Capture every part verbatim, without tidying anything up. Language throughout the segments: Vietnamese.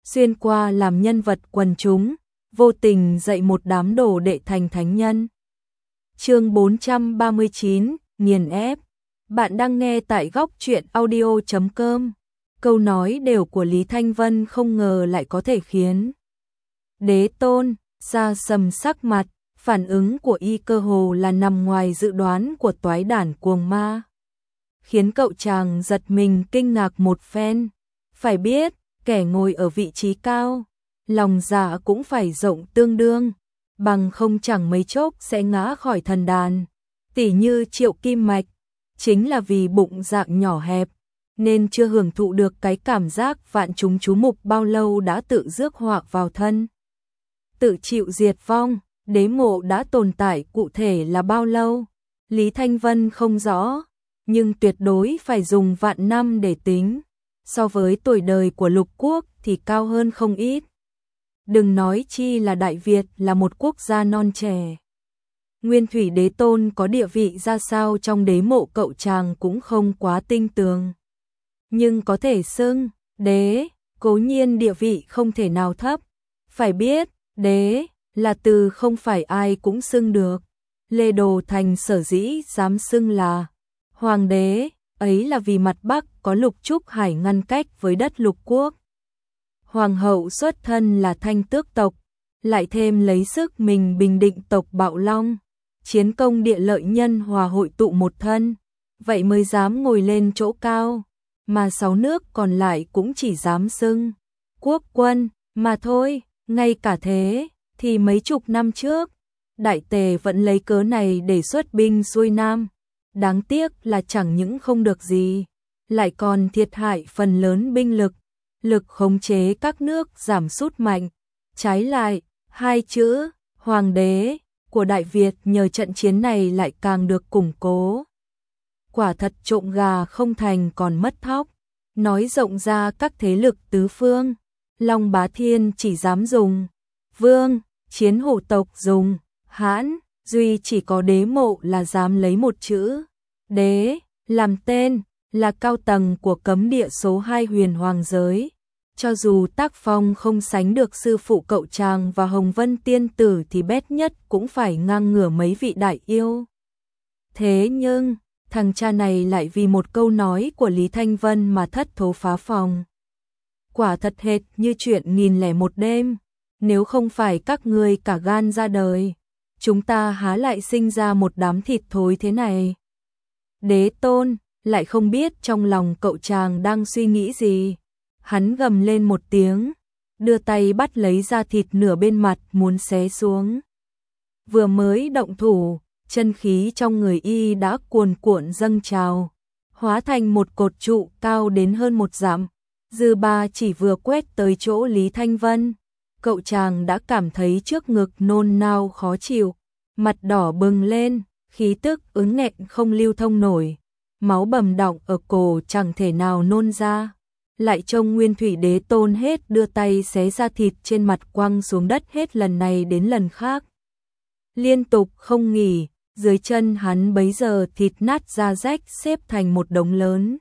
xuyên qua làm nhân vật quần chúng, vô tình dạy một đám đồ đệ thành thánh nhân. Chương bốn trăm ba mươi chín, nghiền ép. Bạn đang nghe tại góc truyện audio chấm com. Câu nói đều của Lý Thanh Vân không ngờ lại có thể khiến Đế Tôn xa sầm sắc mặt, phản ứng của y cơ hồ là nằm ngoài dự đoán của toái đản cuồng ma, khiến cậu chàng giật mình kinh ngạc một phen. Phải biết, kẻ ngồi ở vị trí cao, lòng dạ cũng phải rộng tương đương, bằng không chẳng mấy chốc sẽ ngã khỏi thần đàn. Tỉ như Triệu Kim Mạch, chính là vì bụng dạng nhỏ hẹp, nên chưa hưởng thụ được cái cảm giác vạn chúng chú mục bao lâu đã tự rước họa vào thân. Tự chịu diệt vong, đế mộ đã tồn tại cụ thể là bao lâu, Lý Thanh Vân không rõ, nhưng tuyệt đối phải dùng vạn năm để tính. So với tuổi đời của lục quốc thì cao hơn không ít. Đừng nói chi là Đại Việt là một quốc gia non trẻ. Nguyên Thủy Đế Tôn có địa vị ra sao trong đế mộ cậu chàng cũng không quá tinh tường. Nhưng có thể xưng, đế, cố nhiên địa vị không thể nào thấp. Phải biết, đế là từ không phải ai cũng xưng được. Lê Đồ Thành sở dĩ dám xưng là hoàng đế, ấy là vì mặt Bắc có Lục Trúc Hải ngăn cách với đất lục quốc. Hoàng hậu xuất thân là Thanh Tước tộc, lại thêm lấy sức mình bình định tộc Bạo Long, chiến công địa lợi nhân hòa hội tụ một thân, vậy mới dám ngồi lên chỗ cao, mà sáu nước còn lại cũng chỉ dám xưng quốc quân mà thôi. Ngay cả thế thì mấy chục năm trước, Đại Tề vẫn lấy cớ này để xuất binh xuôi Nam. Đáng tiếc là chẳng những không được gì, lại còn thiệt hại phần lớn binh lực, lực khống chế các nước giảm sút mạnh. Trái lại, hai chữ hoàng đế của Đại Việt nhờ trận chiến này lại càng được củng cố. Quả thật trộm gà không thành còn mất thóc. Nói rộng ra các thế lực tứ phương, Long Bá Thiên chỉ dám dùng vương, Chiến Hổ tộc dùng hãn, duy chỉ có đế mộ là dám lấy một chữ đế làm tên, là cao tầng của cấm địa số hai huyền hoàng giới. Cho dù tác phong không sánh được sư phụ cậu chàng và Hồng Vân tiên tử thì bét nhất cũng phải ngang ngửa mấy vị đại yêu. Thế nhưng, thằng cha này lại vì một câu nói của Lý Thanh Vân mà thất thố phá phòng. Quả thật hệt như chuyện nghìn lẻ một đêm, nếu không phải các ngươi cả gan ra đời, chúng ta há lại sinh ra một đám thịt thối thế này. Đế Tôn lại không biết trong lòng cậu chàng đang suy nghĩ gì. Hắn gầm lên một tiếng, đưa tay bắt lấy da thịt nửa bên mặt muốn xé xuống. Vừa mới động thủ, chân khí trong người y đã cuồn cuộn dâng trào, hóa thành một cột trụ cao đến hơn một dặm. Dư ba chỉ vừa quét tới chỗ Lý Thanh Vân, cậu chàng đã cảm thấy trước ngực nôn nao khó chịu, mặt đỏ bừng lên, khí tức ứng nghẹn không lưu thông nổi, máu bầm đọng ở cổ chẳng thể nào nôn ra. Lại trông Nguyên Thủy Đế Tôn hết đưa tay xé ra thịt trên mặt quăng xuống đất hết lần này đến lần khác. Liên tục không nghỉ, dưới chân hắn bấy giờ thịt nát da rách xếp thành một đống lớn.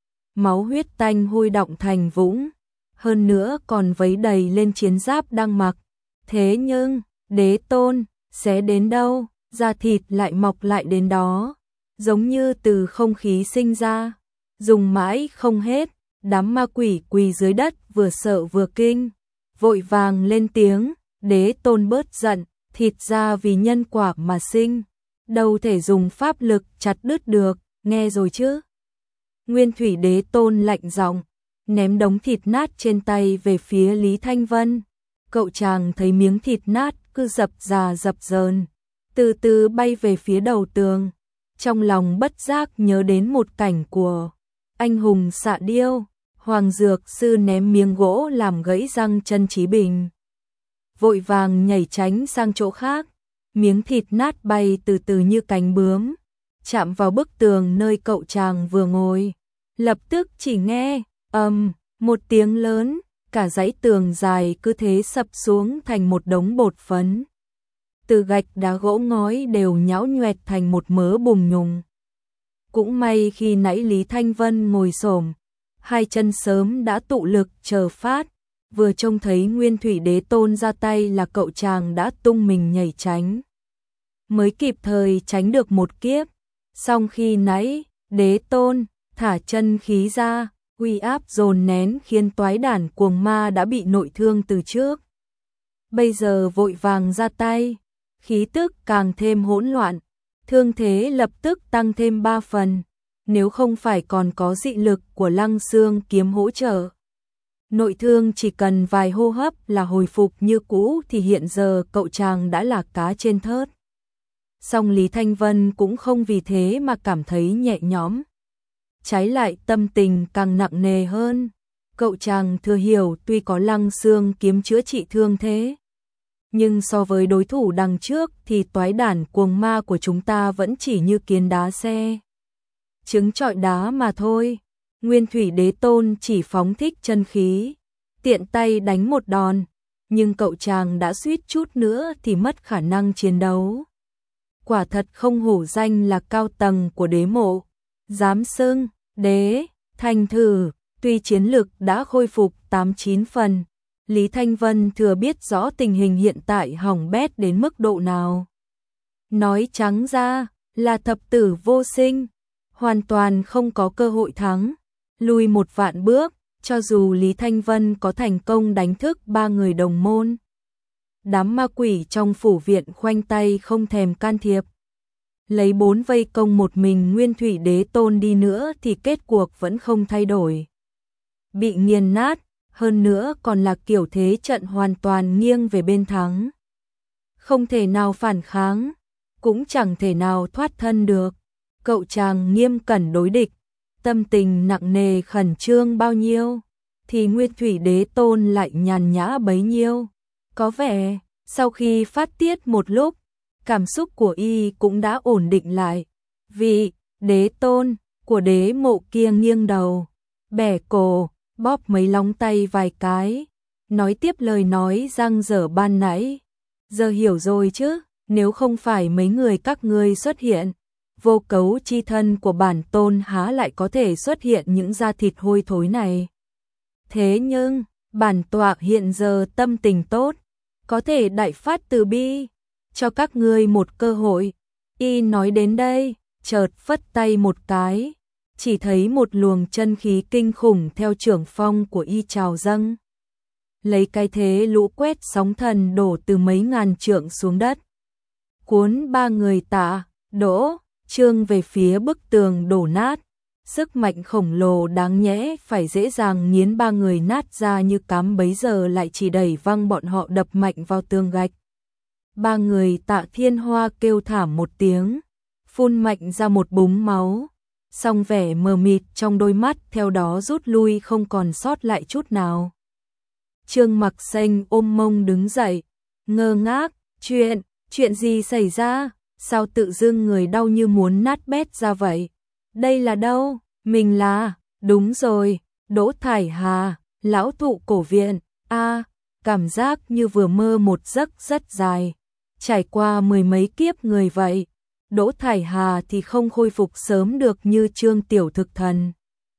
Máu huyết tanh hôi đọng thành vũng, hơn nữa còn vấy đầy lên chiến giáp đang mặc. Thế nhưng, Đế Tôn, xé đến đâu, da thịt lại mọc lại đến đó, giống như từ không khí sinh ra, dùng mãi không hết. Đám ma quỷ quỳ dưới đất vừa sợ vừa kinh, vội vàng lên tiếng, Đế Tôn bớt giận, thịt ra vì nhân quả mà sinh, đâu thể dùng pháp lực chặt đứt được, nghe rồi chứ. Nguyên Thủy Đế Tôn lạnh giọng, ném đống thịt nát trên tay về phía Lý Thanh Vân. Cậu chàng thấy miếng thịt nát cứ dập dà dập dờn, từ từ bay về phía đầu tường, trong lòng bất giác nhớ đến một cảnh của anh hùng xạ điêu, Hoàng Dược Sư ném miếng gỗ làm gãy răng chân Chí Bình. Vội vàng nhảy tránh sang chỗ khác, miếng thịt nát bay từ từ như cánh bướm, chạm vào bức tường nơi cậu chàng vừa ngồi. Lập tức chỉ nghe, ầm, một tiếng lớn, cả dãy tường dài cứ thế sập xuống thành một đống bột phấn. Từ gạch đá gỗ ngói đều nhão nhoẹt thành một mớ bùn nhùng. Cũng may khi nãy Lý Thanh Vân ngồi xổm, hai chân sớm đã tụ lực chờ phát, vừa trông thấy Nguyên Thủy Đế Tôn ra tay là cậu chàng đã tung mình nhảy tránh. Mới kịp thời tránh được một kiếp, song khi nãy, Đế Tôn thả chân khí ra, uy áp dồn nén khiến toái đản cuồng ma đã bị nội thương từ trước. Bây giờ vội vàng ra tay, khí tức càng thêm hỗn loạn, thương thế lập tức tăng thêm ba phần, nếu không phải còn có dị lực của Lăng Xương kiếm hỗ trợ. Nội thương chỉ cần vài hô hấp là hồi phục như cũ thì hiện giờ cậu chàng đã là cá trên thớt. Song Lý Thanh Vân cũng không vì thế mà cảm thấy nhẹ nhõm. Trái lại tâm tình càng nặng nề hơn. Cậu chàng thừa hiểu tuy có Lăng Xương kiếm chữa trị thương thế, nhưng so với đối thủ đằng trước thì toái đản cuồng ma của chúng ta vẫn chỉ như kiến đá xe trứng trọi đá mà thôi. Nguyên Thủy Đế Tôn chỉ phóng thích chân khí, tiện tay đánh một đòn, nhưng cậu chàng đã suýt chút nữa thì mất khả năng chiến đấu. Quả thật không hổ danh là cao tầng của đế mộ, dám xưng đế thành thử, tuy chiến lực đã khôi phục tám chín phần, Lý Thanh Vân thừa biết rõ tình hình hiện tại hỏng bét đến mức độ nào. Nói trắng ra là thập tử vô sinh, hoàn toàn không có cơ hội thắng. Lùi một vạn bước, cho dù Lý Thanh Vân có thành công đánh thức ba người đồng môn, đám ma quỷ trong phủ viện khoanh tay không thèm can thiệp. Lấy bốn vây công một mình Nguyên Thủy Đế Tôn đi nữa thì kết cuộc vẫn không thay đổi. Bị nghiền nát, hơn nữa còn là kiểu thế trận hoàn toàn nghiêng về bên thắng. Không thể nào phản kháng, cũng chẳng thể nào thoát thân được. Cậu chàng nghiêm cẩn đối địch, tâm tình nặng nề khẩn trương bao nhiêu, thì Nguyên Thủy Đế Tôn lại nhàn nhã bấy nhiêu. Có vẻ, sau khi phát tiết một lúc, cảm xúc của y cũng đã ổn định lại. Vị Đế Tôn của đế mộ kia nghiêng đầu, bẻ cổ, bóp mấy lóng tay vài cái, nói tiếp lời nói răng dở ban nãy. Giờ hiểu rồi chứ, nếu không phải mấy người các ngươi xuất hiện, vô cấu chi thân của bản tôn há lại có thể xuất hiện những da thịt hôi thối này. Thế nhưng, bản tọa hiện giờ tâm tình tốt, có thể đại phát từ bi, cho các ngươi một cơ hội. Y nói đến đây, chợt phất tay một cái, chỉ thấy một luồng chân khí kinh khủng theo trưởng phong của y trào dâng. Lấy cái thế lũ quét sóng thần đổ từ mấy ngàn trượng xuống đất. Cuốn ba người Tạ, Đỗ, Trương về phía bức tường đổ nát. Sức mạnh khổng lồ đáng nhẽ phải dễ dàng nghiến ba người nát ra như cám, bấy giờ lại chỉ đẩy văng bọn họ đập mạnh vào tường gạch. Ba người Tạ Thiên Hoa kêu thảm một tiếng, phun mạnh ra một búng máu, song vẻ mờ mịt trong đôi mắt theo đó rút lui không còn sót lại chút nào. Trương Mặc Xanh ôm mông đứng dậy, ngơ ngác, chuyện, chuyện gì xảy ra, sao tự dưng người đau như muốn nát bét ra vậy? Đây là đâu? Mình là, đúng rồi, Đỗ Thải Hà, lão thụ cổ viện. A, cảm giác như vừa mơ một giấc rất dài, trải qua mười mấy kiếp người vậy. Đỗ Thải Hà thì không khôi phục sớm được như Trương Tiểu Thực Thần.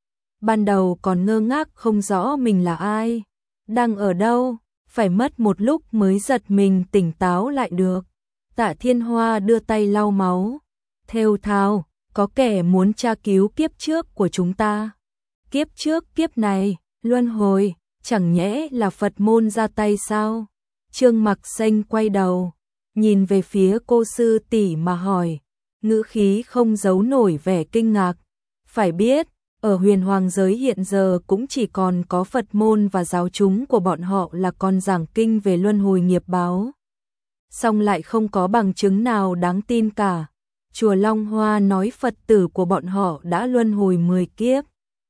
Ban đầu còn ngơ ngác không rõ mình là ai, đang ở đâu, phải mất một lúc mới giật mình tỉnh táo lại được. Tạ Thiên Hoa đưa tay lau máu, thều thào, có kẻ muốn tra cứu kiếp trước của chúng ta. Kiếp trước kiếp này, luân hồi, chẳng nhẽ là Phật môn ra tay sao? Trương Mặc Xanh quay đầu, nhìn về phía cô sư tỷ mà hỏi, ngữ khí không giấu nổi vẻ kinh ngạc. Phải biết, ở huyền hoàng giới hiện giờ cũng chỉ còn có Phật môn và giáo chúng của bọn họ là còn giảng kinh về luân hồi nghiệp báo. Song lại không có bằng chứng nào đáng tin cả. Chùa Long Hoa nói Phật tử của bọn họ đã luân hồi mười kiếp,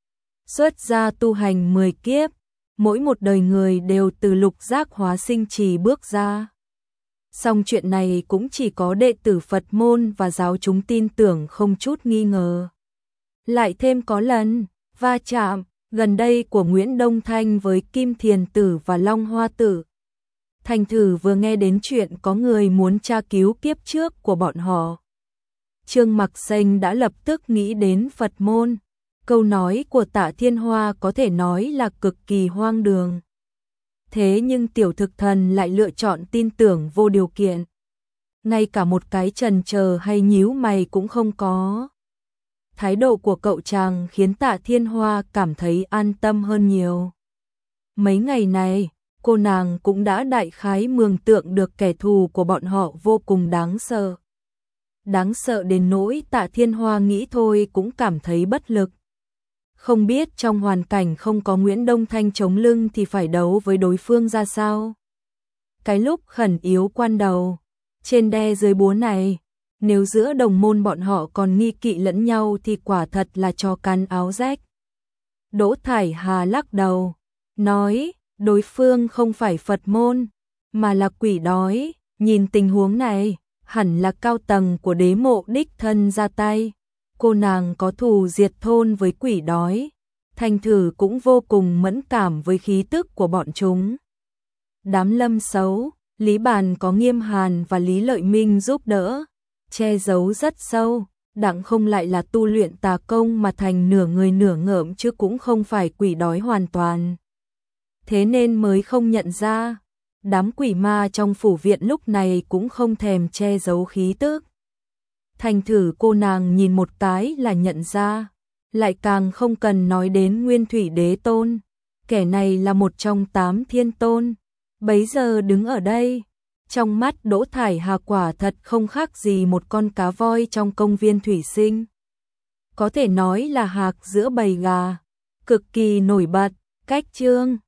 xuất gia tu hành mười kiếp, mỗi một đời người đều từ lục giác hóa sinh trì bước ra. Song chuyện này cũng chỉ có đệ tử Phật môn và giáo chúng tin tưởng không chút nghi ngờ. Lại thêm có lần va chạm gần đây của Nguyễn Đông Thanh với Kim Thiền Tử và Long Hoa Tử. Thành thử vừa nghe đến chuyện có người muốn tra cứu kiếp trước của bọn họ, Trương Mặc Xanh đã lập tức nghĩ đến Phật môn. Câu nói của Tạ Thiên Hoa có thể nói là cực kỳ hoang đường. Thế nhưng tiểu thực thần lại lựa chọn tin tưởng vô điều kiện. Ngay cả một cái chần chờ hay nhíu mày cũng không có. Thái độ của cậu chàng khiến Tạ Thiên Hoa cảm thấy an tâm hơn nhiều. Mấy ngày này, cô nàng cũng đã đại khái mường tượng được kẻ thù của bọn họ vô cùng đáng sợ. Đáng sợ đến nỗi Tạ Thiên Hoa nghĩ thôi cũng cảm thấy bất lực. Không biết trong hoàn cảnh không có Nguyễn Đông Thanh chống lưng thì phải đấu với đối phương ra sao. Cái lúc khẩn yếu quan đầu, trên đe dưới búa này, nếu giữa đồng môn bọn họ còn nghi kỵ lẫn nhau thì quả thật là cho cắn áo rách. Đỗ Thải Hà lắc đầu, nói, đối phương không phải Phật môn, mà là quỷ đói, nhìn tình huống này, hẳn là cao tầng của đế mộ đích thân ra tay. Cô nàng có thù diệt thôn với quỷ đói, Thành Thử cũng vô cùng mẫn cảm với khí tức của bọn chúng. Đám Lâm xấu, Lý Bàn có Nghiêm Hàn và Lý Lợi Minh giúp đỡ, che giấu rất sâu, đặng không lại là tu luyện tà công mà thành nửa người nửa ngợm chứ cũng không phải quỷ đói hoàn toàn. Thế nên mới không nhận ra, đám quỷ ma trong phủ viện lúc này cũng không thèm che giấu khí tức. Thành Thử cô nàng nhìn một cái là nhận ra, lại càng không cần nói đến Nguyên Thủy Đế Tôn, kẻ này là một trong tám thiên tôn, bấy giờ đứng ở đây, trong mắt Đỗ Thải Hà quả thật không khác gì một con cá voi trong công viên thủy sinh. Có thể nói là hạc giữa bầy gà, cực kỳ nổi bật, cách chương